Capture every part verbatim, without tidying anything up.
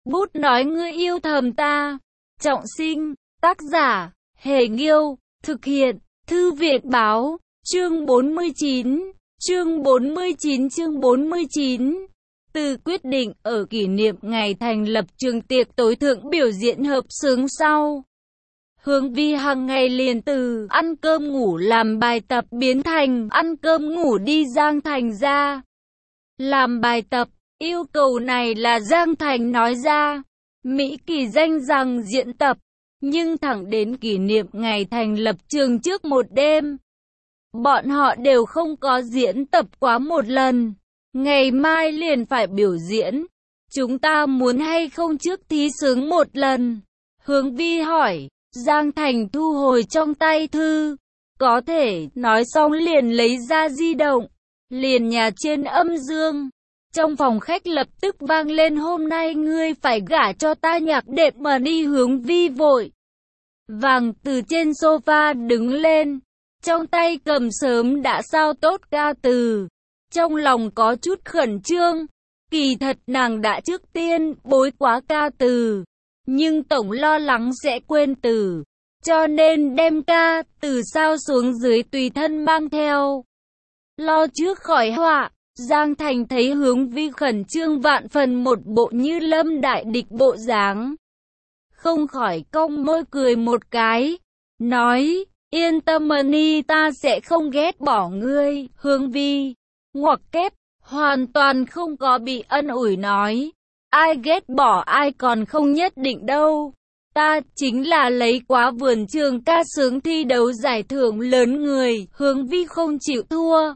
Bút nói ngươi yêu thầm ta. Trọng sinh, tác giả, Hề Nghiêu, thực hiện, Thư viện Báo, chương bốn mươi chín, chương bốn mươi chín chương bốn mươi chín. Từ quyết định ở kỷ niệm ngày thành lập trường tiệc tối thượng biểu diễn hợp xướng sau. Hướng Vi hàng ngày liền từ ăn cơm ngủ làm bài tập biến thành ăn cơm ngủ đi Giang Thành ra làm bài tập. Yêu cầu này là Giang Thành nói ra. Mỹ Kỳ danh rằng diễn tập, nhưng thẳng đến kỷ niệm ngày thành lập trường trước một đêm, bọn họ đều không có diễn tập quá một lần. Ngày mai liền phải biểu diễn, chúng ta muốn hay không trước thí sướng một lần? Hướng Vi hỏi. Giang Thành thu hồi trong tay thư, có thể, nói xong liền lấy ra di động, liền nhà trên âm dương. Trong phòng khách lập tức vang lên hôm nay ngươi phải gả cho ta nhạc đệm mà đi. Hướng Vi vội vàng từ trên sofa đứng lên, trong tay cầm sớm đã sao tốt ca từ, trong lòng có chút khẩn trương. Kỳ thật nàng đã trước tiên bối quá ca từ, nhưng tổng lo lắng sẽ quên từ, cho nên đem ca từ sao xuống dưới tùy thân mang theo, lo trước khỏi họa. Giang Thành thấy Hướng Vi khẩn trương vạn phần, một bộ như lâm đại địch bộ dáng, không khỏi cong môi cười một cái, nói, yên tâm Mani, ta sẽ không ghét bỏ ngươi. Hướng Vi ngoặc kép, hoàn toàn không có bị ân ủi nói, ai ghét bỏ ai còn không nhất định đâu. Ta chính là lấy quá vườn trường ca sướng thi đấu giải thưởng lớn người. Hướng Vi không chịu thua,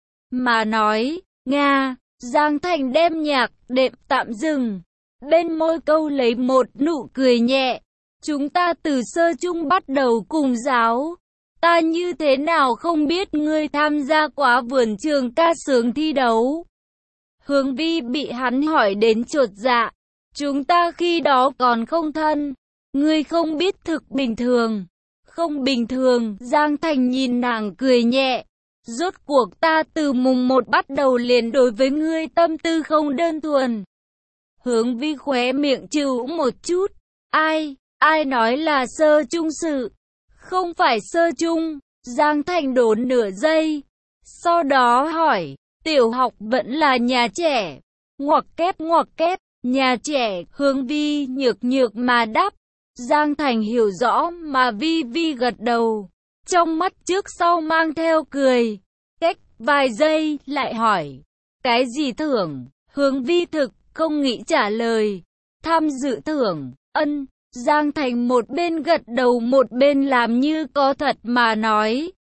mà nói, Nga. Giang Thành đem nhạc đệm tạm dừng, bên môi câu lấy một nụ cười nhẹ. Chúng ta từ sơ chung bắt đầu cùng giáo, ta như thế nào không biết ngươi tham gia quá vườn trường ca sướng thi đấu? Hướng Vi bị hắn hỏi đến chột dạ. Chúng ta khi đó còn không thân, ngươi không biết thực bình thường. Không bình thường. Giang Thành nhìn nàng cười nhẹ. Rốt cuộc ta từ mùng một bắt đầu liền đối với ngươi tâm tư không đơn thuần. Hướng Vi khóe miệng chịu một chút. Ai, ai nói là sơ chung sự? Không phải sơ chung. Giang Thành đốn nửa giây, sau đó hỏi, tiểu học vẫn là nhà trẻ? Ngoặc kép ngoặc kép, nhà trẻ. Hướng Vi nhược nhược mà đáp. Giang Thành hiểu rõ mà vi vi gật đầu, trong mắt trước sau mang theo cười. Cách vài giây lại hỏi, cái gì thưởng? Hướng Vi thực không nghĩ trả lời. Tham dự thưởng, ân. Giang Thành một bên gật đầu một bên làm như có thật mà nói,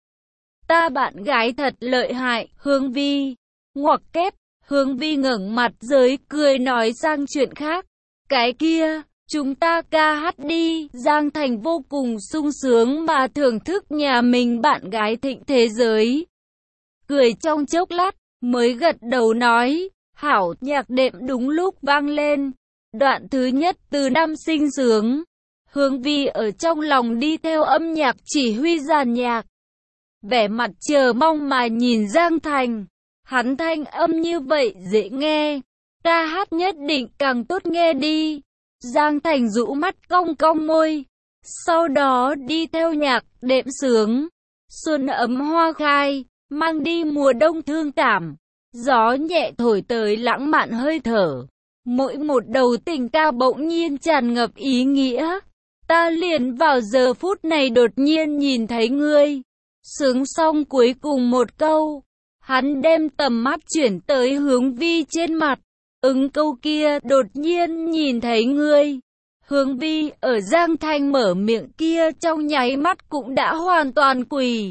ta bạn gái thật lợi hại. Hướng Vi ngoặc kép. Hướng Vi ngẩng mặt dưới cười nói sang chuyện khác, cái kia, chúng ta ca hát đi. Giang Thành vô cùng sung sướng mà thưởng thức nhà mình bạn gái thịnh thế giới. Cười trong chốc lát, mới gật đầu nói, hảo. Nhạc đệm đúng lúc vang lên. Đoạn thứ nhất từ năm sinh sướng. Hướng Vi ở trong lòng đi theo âm nhạc chỉ huy dàn nhạc, vẻ mặt chờ mong mà nhìn Giang Thành. Hắn thanh âm như vậy dễ nghe, ca hát nhất định càng tốt nghe đi. Giang Thành rũ mắt cong cong môi, sau đó đi theo nhạc đệm sướng. Xuân ấm hoa khai, mang đi mùa đông thương cảm. Gió nhẹ thổi tới lãng mạn hơi thở. Mỗi một đầu tình ca bỗng nhiên tràn ngập ý nghĩa. Ta liền vào giờ phút này đột nhiên nhìn thấy ngươi. Sướng xong cuối cùng một câu, hắn đem tầm mắt chuyển tới Hướng Vi trên mặt. Ứng câu kia đột nhiên nhìn thấy ngươi. Hướng Vi ở Giang Thành mở miệng kia trong nháy mắt cũng đã hoàn toàn quỳ.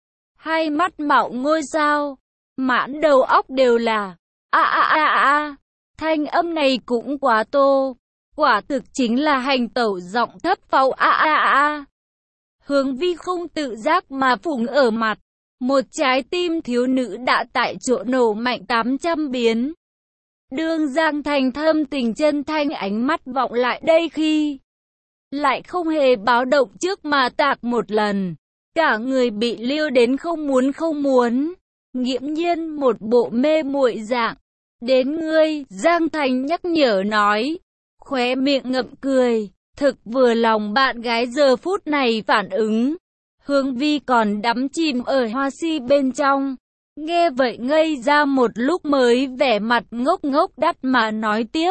Hai mắt mạo ngôi sao, mãn đầu óc đều là a a a a. Thanh âm này cũng quá tô, quả thực chính là hành tẩu giọng thấp pháo a a a. Hướng Vi không tự giác mà phủng ở mặt, một trái tim thiếu nữ đã tại chỗ nổ mạnh tám trăm biến. Đương Giang Thành thâm tình chân thanh ánh mắt vọng lại đây khi, lại không hề báo động trước mà tạc một lần. Cả người bị liêu đến không muốn không muốn, nghiễm nhiên một bộ mê muội dạng. Đến ngươi, Giang Thành nhắc nhở nói. khóe miệng ngậm cười, thực vừa lòng bạn gái giờ phút này phản ứng. Hướng Vi còn đắm chìm ở hoa si bên trong. Nghe vậy ngây ra một lúc mới vẻ mặt ngốc ngốc đắt mà nói tiếp.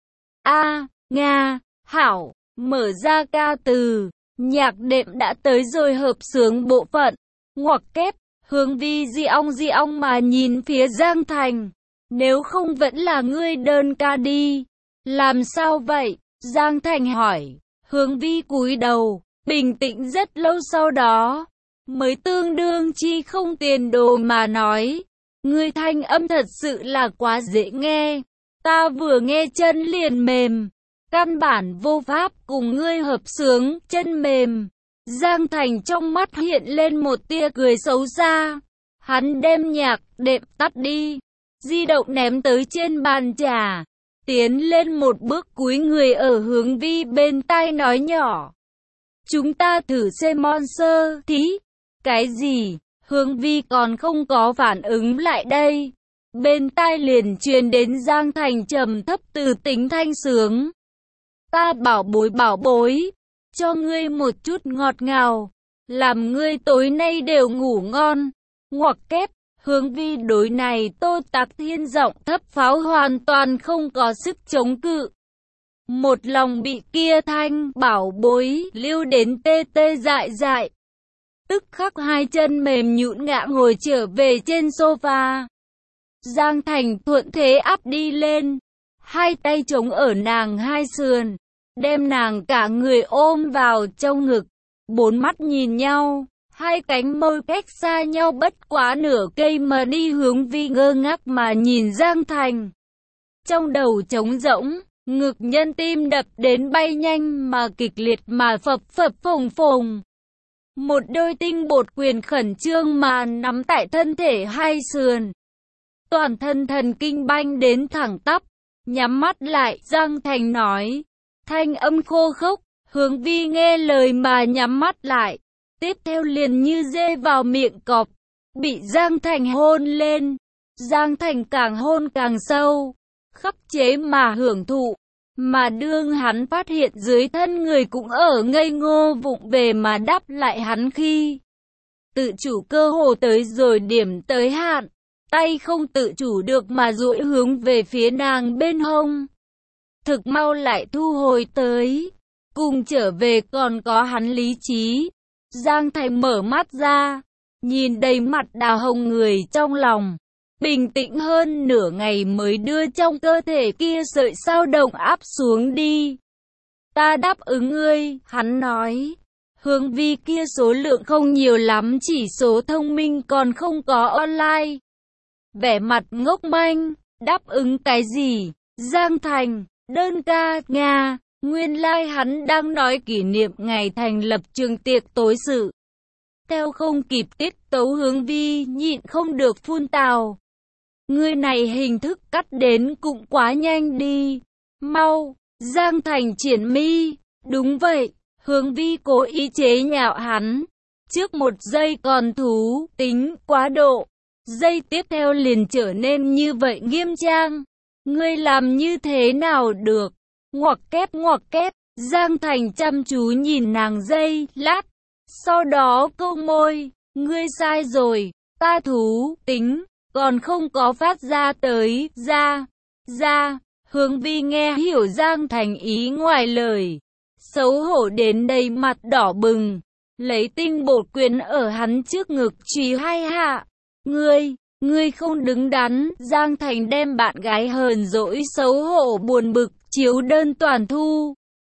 A, Nga, hảo, mở ra ca từ, nhạc đệm đã tới rồi hợp xướng bộ phận. Ngoặc kép, Hướng Vi di ong di ong mà nhìn phía Giang Thành. Nếu không vẫn là ngươi đơn ca đi. Làm sao vậy? Giang Thành hỏi. Hướng Vi cúi đầu, bình tĩnh rất lâu sau đó, mới tương đương chi không tiền đồ mà nói. Ngươi thanh âm thật sự là quá dễ nghe. Ta vừa nghe chân liền mềm. Căn bản vô pháp cùng ngươi hợp xướng, chân mềm. Giang Thành trong mắt hiện lên một tia cười xấu xa. Hắn đem nhạc đệm tắt đi. Di động ném tới trên bàn trà. Tiến lên một bước cúi người ở Hướng Vi bên tai nói nhỏ. Chúng ta thử xem monster thí. Cái gì? Hướng Vi còn không có phản ứng lại đây. Bên tai liền truyền đến Giang Thành trầm thấp từ tính thanh sướng. Ta bảo bối bảo bối, cho ngươi một chút ngọt ngào, làm ngươi tối nay đều ngủ ngon. Ngoặc kép, Hướng Vi đối này Tô Tạc Thiên giọng thấp pháo hoàn toàn không có sức chống cự. Một lòng bị kia thanh bảo bối lưu đến tê tê dại dại. Tức khắc hai chân mềm nhũn ngã ngồi trở về trên sofa. Giang Thành thuận thế áp đi lên, hai tay chống ở nàng hai sườn, đem nàng cả người ôm vào trong ngực, bốn mắt nhìn nhau, hai cánh môi cách xa nhau bất quá nửa cây mà đi. Hướng Vi ngơ ngác mà nhìn Giang Thành. Trong đầu trống rỗng, ngực nhân tim đập đến bay nhanh mà kịch liệt mà phập phập phồng phồng. Một đôi tinh bột quyền khẩn trương mà nắm tại thân thể hai sườn. Toàn thân thần kinh banh đến thẳng tắp, nhắm mắt lại, Giang Thành nói. Thanh âm khô khốc, Hướng Vi nghe lời mà nhắm mắt lại. Tiếp theo liền như dê vào miệng cọp, bị Giang Thành hôn lên. Giang Thành càng hôn càng sâu, khắc chế mà hưởng thụ. Mà đương hắn phát hiện dưới thân người cũng ở ngây ngô vụng về mà đáp lại hắn khi tự chủ cơ hồ tới rồi điểm tới hạn, tay không tự chủ được mà duỗi hướng về phía nàng bên hông. Thực mau lại thu hồi tới, cùng trở về còn có hắn lý trí. Giang Thành mở mắt ra, nhìn đầy mặt đào hồng người trong lòng. Bình tĩnh hơn nửa ngày mới đưa trong cơ thể kia sợi sao động áp xuống đi. Ta đáp ứng ngươi, hắn nói. Hướng Vi kia số lượng không nhiều lắm, chỉ số thông minh còn không có online. Vẻ mặt ngốc manh, đáp ứng cái gì? Giang Thành, đơn ca, Nga, nguyên lai like hắn đang nói kỷ niệm ngày thành lập trường tiệc tối sự. Theo không kịp tiết tấu, Hướng Vi nhịn không được phun tào. Ngươi này hình thức cắt đến cũng quá nhanh đi. Mau, Giang Thành triển mi. Đúng vậy, Hướng Vi cố ý chế nhạo hắn. Trước một giây còn thú tính quá độ, giây tiếp theo liền trở nên như vậy nghiêm trang. Ngươi làm như thế nào được? Ngoặc kép ngoặc kép. Giang Thành chăm chú nhìn nàng giây lát, sau đó câu môi. Ngươi sai rồi, ta thú tính còn không có phát ra tới, ra, ra. Hướng Vi nghe hiểu Giang Thành ý ngoài lời, xấu hổ đến đầy mặt đỏ bừng, lấy tinh bột quyền ở hắn trước ngực chùy hai hạ. Ngươi, ngươi không đứng đắn. Giang Thành đem bạn gái hờn dỗi xấu hổ buồn bực chiếu đơn toàn thu,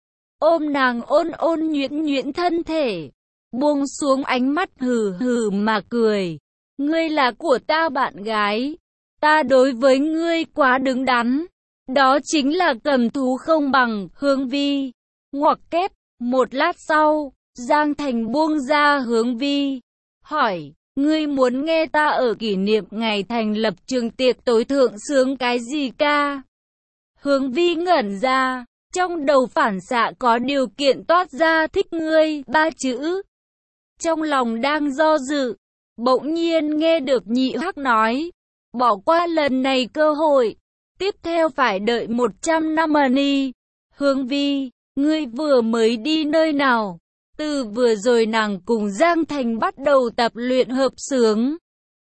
ôm nàng ôn ôn nhuyễn nhuyễn thân thể, buông xuống ánh mắt hừ hừ mà cười. Ngươi là của ta bạn gái, ta đối với ngươi quá đứng đắn, đó chính là cầm thú không bằng. Hướng Vi, ngoặc kép. Một lát sau, Giang Thành buông ra Hướng Vi, hỏi, ngươi muốn nghe ta ở kỷ niệm ngày thành lập trường tiệc tối thượng sướng cái gì ca? Hướng Vi ngẩn ra, trong đầu phản xạ có điều kiện toát ra thích ngươi ba chữ. Trong lòng đang do dự, bỗng nhiên nghe được Nhị Hắc nói, bỏ qua lần này cơ hội, tiếp theo phải đợi một trăm năm đi. Hướng Vi, ngươi vừa mới đi nơi nào? Từ vừa rồi nàng cùng Giang Thành bắt đầu tập luyện hợp xướng.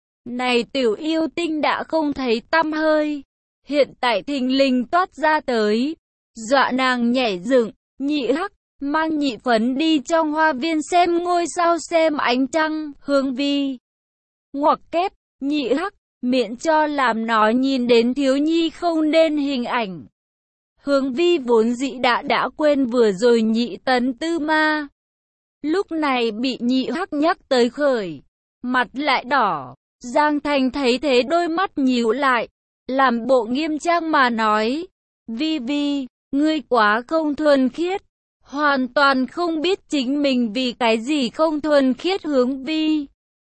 Này tiểu yêu tinh đã không thấy tăm hơi. Hiện tại thình lình toát ra tới. Dọa nàng nhảy dựng, nhị hắc, mang nhị phấn đi trong hoa viên xem ngôi sao xem ánh trăng. Hướng Vi, ngoặc kép, nhị hắc, miễn cho làm nó nhìn đến thiếu nhi không nên hình ảnh. Hướng Vi vốn dĩ đã đã quên vừa rồi nhị tấn tư ma. Lúc này bị nhị hắc nhắc tới khởi, mặt lại đỏ. Giang Thành thấy thế đôi mắt nhíu lại, làm bộ nghiêm trang mà nói, Vi Vi, ngươi quá không thuần khiết, hoàn toàn không biết chính mình vì cái gì không thuần khiết. Hướng Vi,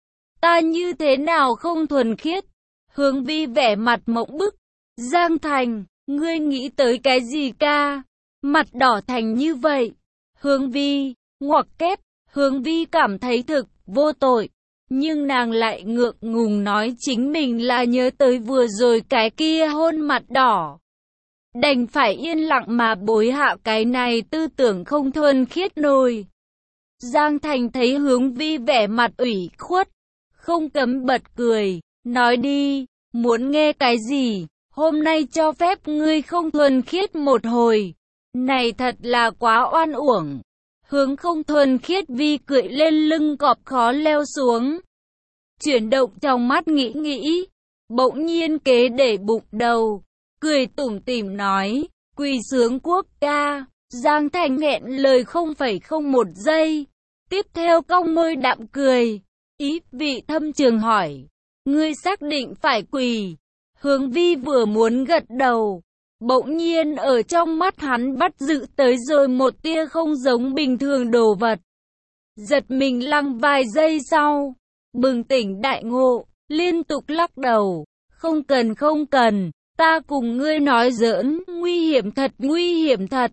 ta như thế nào không thuần khiết? Hướng Vi vẻ mặt mộng bức. Giang Thành, ngươi nghĩ tới cái gì ca? Mặt đỏ thành như vậy. Hướng Vi, ngoặc kép, Hướng Vi cảm thấy thực vô tội, nhưng nàng lại ngượng ngùng nói chính mình là nhớ tới vừa rồi cái kia hôn mặt đỏ. Đành phải yên lặng mà bối hạ cái này tư tưởng không thuần khiết nổi. Giang Thành thấy Hướng Vi vẻ mặt ủy khuất, không cấm bật cười, nói đi, muốn nghe cái gì, hôm nay cho phép ngươi không thuần khiết một hồi. Này thật là quá oan uổng. Hướng không thuần khiết Vi cười lên lưng cọp khó leo xuống. Chuyển động trong mắt nghĩ nghĩ, bỗng nhiên kế để bụng đầu, cười tủm tỉm nói, quỳ sướng quốc ca. Giang Thành nghẹn lời không phẩy không một giây, tiếp theo cong môi đạm cười, ý vị thâm trường hỏi, ngươi xác định phải quỳ? Hướng Vi vừa muốn gật đầu, bỗng nhiên ở trong mắt hắn bắt giữ tới rồi một tia không giống bình thường đồ vật. Giật mình lăng vài giây sau, bừng tỉnh đại ngộ, liên tục lắc đầu, không cần không cần, ta cùng ngươi nói giỡn, nguy hiểm thật nguy hiểm thật.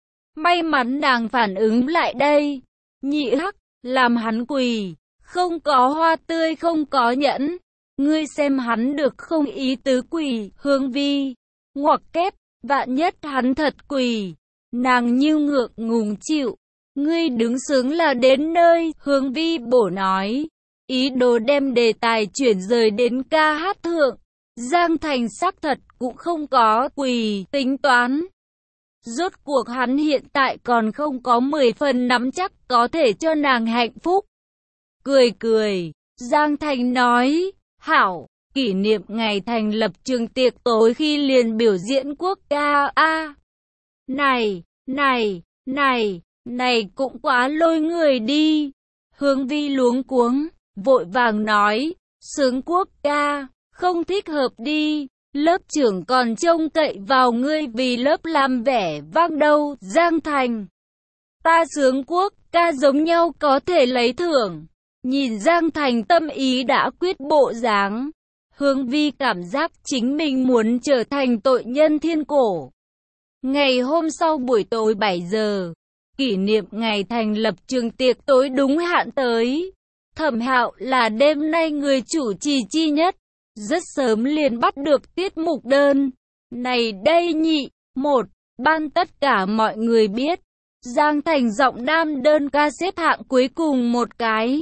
May mắn nàng phản ứng lại đây, nhị hắc, làm hắn quỳ, không có hoa tươi không có nhẫn, ngươi xem hắn được không ý tứ quỳ. Hướng Vi, ngoặc kép, vạn nhất hắn thật quỳ, nàng như ngượng ngùng chịu, ngươi đứng sướng là đến nơi. Hướng Vi bổ nói, ý đồ đem đề tài chuyển rời đến ca hát thượng. Giang Thành xác thật cũng không có quỳ tính toán. Rốt cuộc hắn hiện tại còn không có mười phần nắm chắc có thể cho nàng hạnh phúc. Cười cười, Giang Thành nói, hảo, kỷ niệm ngày thành lập trường tiệc tối khi liền biểu diễn quốc ca. A, này, này, này, này cũng quá lôi người đi. Hướng Vi luống cuống, vội vàng nói, sướng quốc ca, không thích hợp đi, lớp trưởng còn trông cậy vào ngươi vì lớp làm vẻ vang đâu. Giang Thành, ta sướng quốc ca giống nhau có thể lấy thưởng. Nhìn Giang Thành tâm ý đã quyết bộ dáng, Hướng Vi cảm giác chính mình muốn trở thành tội nhân thiên cổ. Ngày hôm sau buổi tối bảy giờ, kỷ niệm ngày thành lập trường tiệc tối đúng hạn tới. Thẩm Hạo là đêm nay người chủ trì chi nhất, rất sớm liền bắt được tiết mục đơn. Này đây nhị, một, ban tất cả mọi người biết, Giang Thành giọng nam đơn ca xếp hạng cuối cùng một cái.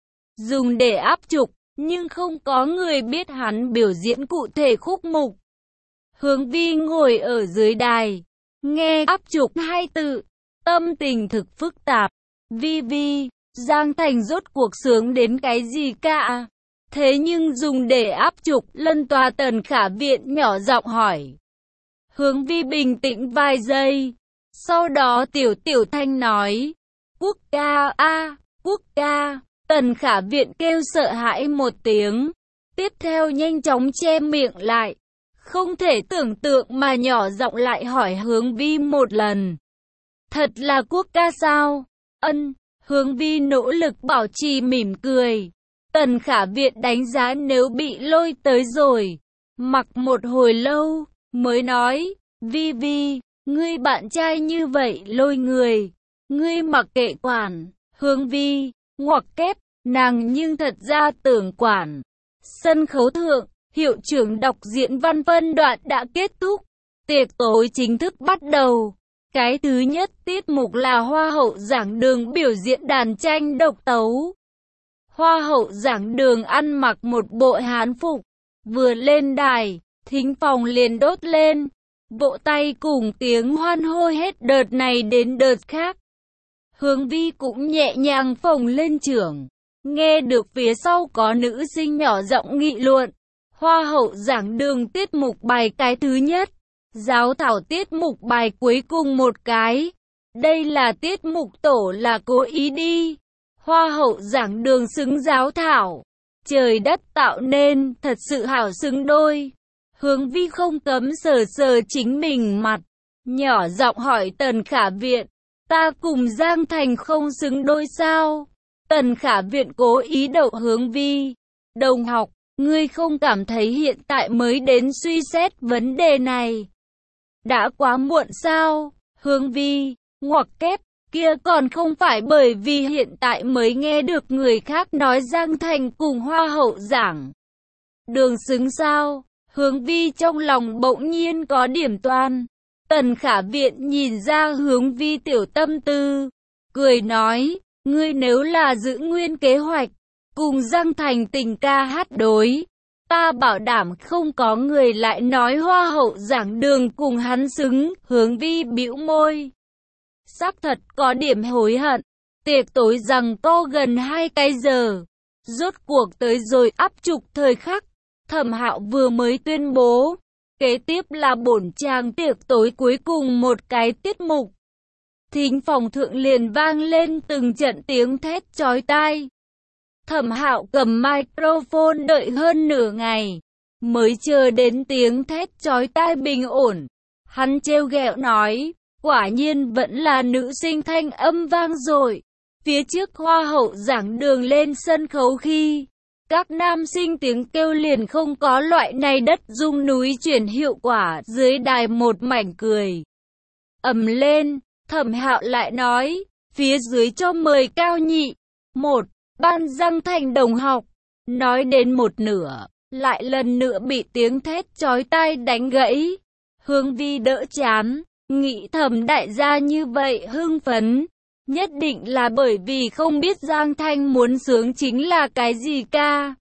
Dùng để áp trục, nhưng không có người biết hắn biểu diễn cụ thể khúc mục. Hướng Vi ngồi ở dưới đài, nghe áp trục hai từ, tâm tình thực phức tạp. Vi Vi, Giang Thành rốt cuộc sướng đến cái gì cả? Thế nhưng dùng để áp trục, Lân Tòa Tần Khả Viện nhỏ giọng hỏi. Hướng Vi bình tĩnh vài giây, sau đó tiểu tiểu thanh nói, quốc ca a, quốc ca. Tần Khả Viện kêu sợ hãi một tiếng, tiếp theo nhanh chóng che miệng lại, không thể tưởng tượng mà nhỏ giọng lại hỏi Hướng Vi một lần. Thật là quốc ca sao? Ân. Hướng Vi nỗ lực bảo trì mỉm cười. Tần Khả Viện đánh giá nếu bị lôi tới rồi, mặc một hồi lâu, mới nói, Vi Vi, ngươi bạn trai như vậy lôi người, ngươi mặc kệ quản. Hướng Vi, ngoặc kép, nàng nhưng thật ra tưởng quản. Sân khấu thượng, hiệu trưởng đọc diễn văn phân đoạn đã kết thúc, tiệc tối chính thức bắt đầu. Cái thứ nhất tiết mục là Hoa hậu giảng đường biểu diễn đàn tranh độc tấu. Hoa hậu giảng đường ăn mặc một bộ hán phục, vừa lên đài, thính phòng liền đốt lên, vỗ tay cùng tiếng hoan hô hết đợt này đến đợt khác. Hướng Vi cũng nhẹ nhàng phồng lên trưởng, nghe được phía sau có nữ sinh nhỏ giọng nghị luận. Hoa hậu giảng đường tiết mục bài cái thứ nhất, giáo thảo tiết mục bài cuối cùng một cái. Đây là tiết mục tổ là cố ý đi. Hoa hậu giảng đường xứng giáo thảo. Trời đất tạo nên, thật sự hảo xứng đôi. Hướng Vi không cấm sờ sờ chính mình mặt, nhỏ giọng hỏi Tần Khả Viện, ta cùng Giang Thành không xứng đôi sao? Tần Khả Viện cố ý đậu Hướng Vi. Đồng học, ngươi không cảm thấy hiện tại mới đến suy xét vấn đề này đã quá muộn sao? Hướng Vi, ngoặc kép, kia còn không phải bởi vì hiện tại mới nghe được người khác nói Giang Thành cùng Hoa hậu giảng đường xứng sao? Hướng Vi trong lòng bỗng nhiên có điểm toan. Tần Khả Viện nhìn ra Hướng Vi tiểu tâm tư, cười nói, ngươi nếu là giữ nguyên kế hoạch, cùng Giang Thành tình ca hát đối, ta bảo đảm không có người lại nói Hoa hậu giảng đường cùng hắn xứng. Hướng Vi bĩu môi, xác thật có điểm hối hận. Tiệc tối rằng co gần hai cái giờ, rốt cuộc tới rồi áp trục thời khắc. Thẩm Hạo vừa mới tuyên bố, kế tiếp là bổn chàng tiệc tối cuối cùng một cái tiết mục. Thính phòng thượng liền vang lên từng trận tiếng thét chói tai. Thẩm Hạo cầm microphone đợi hơn nửa ngày, mới chờ đến tiếng thét chói tai bình ổn. Hắn trêu ghẹo nói, quả nhiên vẫn là nữ sinh thanh âm vang dội. Phía trước Hoa hậu giảng đường lên sân khấu khi, các nam sinh tiếng kêu liền không có loại này đất rung núi chuyển hiệu quả. Dưới đài một mảnh cười ầm lên. Thẩm Hạo lại nói, phía dưới cho mời cao nhị. Một, ban Giang Thành đồng học. Nói đến một nửa, lại lần nữa bị tiếng thét chói tai đánh gãy. Hướng Vi đỡ chán, nghĩ thầm đại gia như vậy hưng phấn, nhất định là bởi vì không biết Giang Thành muốn sướng chính là cái gì ca.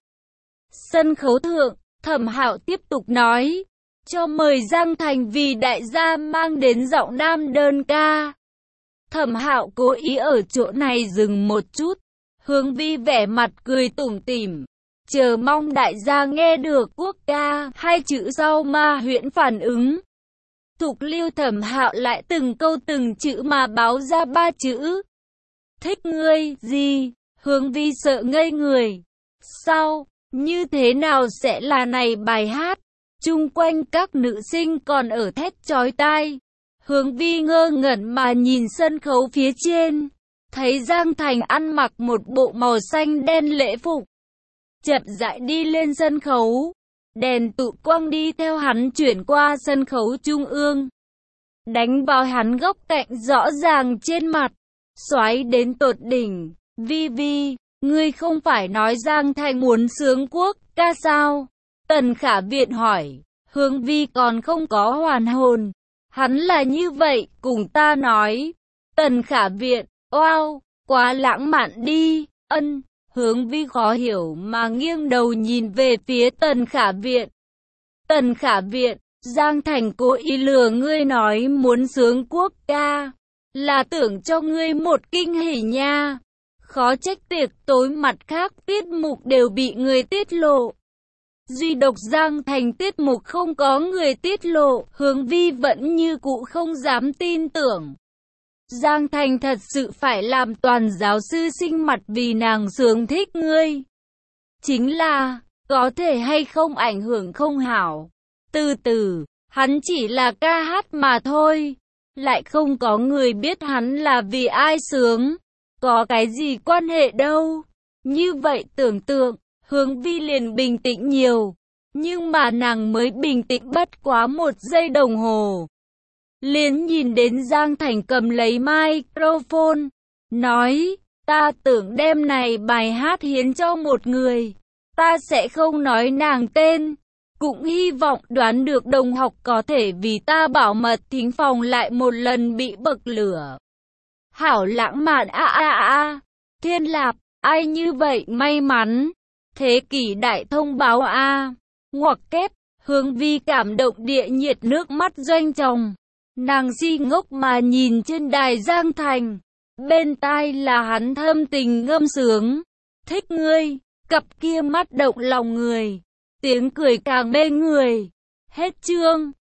Sân khấu thượng, Thẩm Hạo tiếp tục nói, cho mời Giang Thành vì đại gia mang đến giọng nam đơn ca. Thẩm Hạo cố ý ở chỗ này dừng một chút. Hướng Vi vẻ mặt cười tủm tỉm, chờ mong đại gia nghe được quốc ca hai chữ sau ma huyễn phản ứng. Thục Lưu Thẩm Hạo lại từng câu từng chữ mà báo ra ba chữ. Thích ngươi gì? Hướng Vi sợ ngây người. Sao? Như thế nào sẽ là này bài hát? Chung quanh các nữ sinh còn ở thét chói tai. Hướng Vi ngơ ngẩn mà nhìn sân khấu phía trên, thấy Giang Thành ăn mặc một bộ màu xanh đen lễ phục, chậm rãi đi lên sân khấu. Đèn tụ quang đi theo hắn chuyển qua sân khấu trung ương, đánh vào hắn góc cạnh rõ ràng trên mặt, xoáy đến tột đỉnh. Vi Vi, ngươi không phải nói Giang Thành muốn sướng quốc ca sao? Tần Khả Viện hỏi. Hướng Vi còn không có hoàn hồn. Hắn là như vậy, cùng ta nói. Tần Khả Viện, wow, quá lãng mạn đi. Ân. Hướng Vi khó hiểu mà nghiêng đầu nhìn về phía Tần Khả Viện. Tần Khả Viện, Giang Thành cố ý lừa ngươi nói muốn sướng quốc ca, là tưởng cho ngươi một kinh hỉ nha. Khó trách tiệc tối mặt khác tiết mục đều bị người tiết lộ, duy độc Giang Thành tiết mục không có người tiết lộ. Hướng Vi vẫn như cũ không dám tin tưởng. Giang Thành thật sự phải làm toàn giáo sư sinh mặt vì nàng sướng thích ngươi. Chính là, có thể hay không ảnh hưởng không hảo. Từ từ, hắn chỉ là ca hát mà thôi. Lại không có người biết hắn là vì ai sướng. Có cái gì quan hệ đâu. Như vậy tưởng tượng, Hướng Vi liền bình tĩnh nhiều. Nhưng mà nàng mới bình tĩnh bất quá một giây đồng hồ, liền nhìn đến Giang Thành cầm lấy microphone, nói, ta tưởng đêm này bài hát hiến cho một người, ta sẽ không nói nàng tên, Cũng hy vọng đoán được đồng học có thể vì ta bảo mật thính phòng lại một lần bị bậc lửa. Hảo lãng mạn a a a. Thiên Lạp, ai như vậy may mắn. Thế kỷ đại thông báo a. Ngoặc kép, Hướng Vi cảm động địa nhiệt nước mắt doanh chồng. Nàng si ngốc mà nhìn trên đài Giang Thành. Bên tai là hắn thâm tình ngâm sướng. Thích ngươi, cặp kia mắt động lòng người. Tiếng cười càng mê người. Hết chương.